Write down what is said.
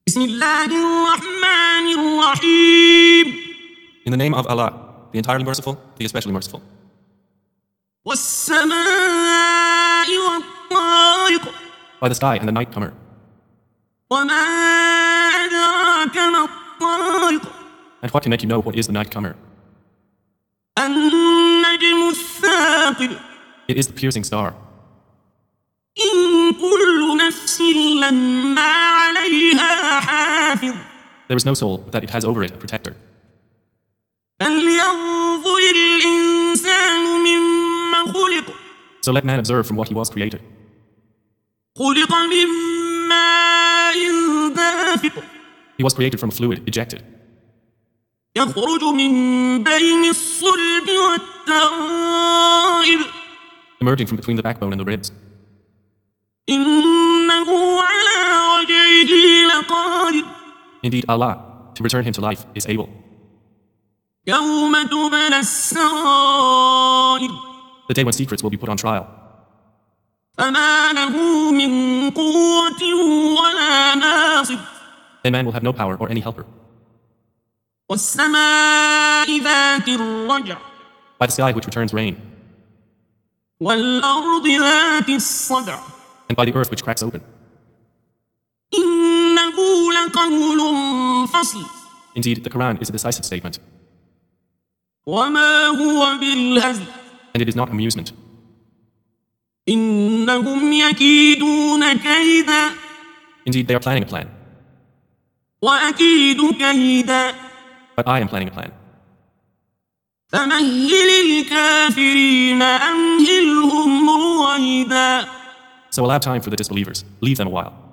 بسم الله الرحمن الرحيم. In the name of Allah, the entirely merciful, the especially merciful. والسماء والطارق. By the sky and the night comer. وما أدراك ما الطارق. And what can make you know what is the night comer? النجم الثاقب. It is the piercing star. إن كل نفس لما عليها حافظ. There is no soul but that it has over it a protector. فلينظر الإنسان مما خلق. So let man observe from what he was created. خلق من ماء دافق. He was created from a fluid ejected, يخرج من بين الصلب والترائب. emerging from between the backbone and the ribs. إنه على رجعه لقادر. Indeed, Allah, to return him to life, is able. يوم تبلى السرائر. The day when secrets will be put on trial. فما له من قوة ولا ناصر. Then man will have no power or any helper. والسماء ذات الرجع. By the sky which returns rain, والأرض ذات الصدع. and by the earth which cracks open. إنه لقول فصل. Indeed, the Quran is a decisive statement, وما هو بالهزل. and it is not amusement. إنهم يكيدون كيدا. Indeed, they are planning a plan, وأكيد كيدا. but I am planning a plan. فمهل الكافرين أمهلهم رويدا. So allow time for the disbelievers. Leave them a while.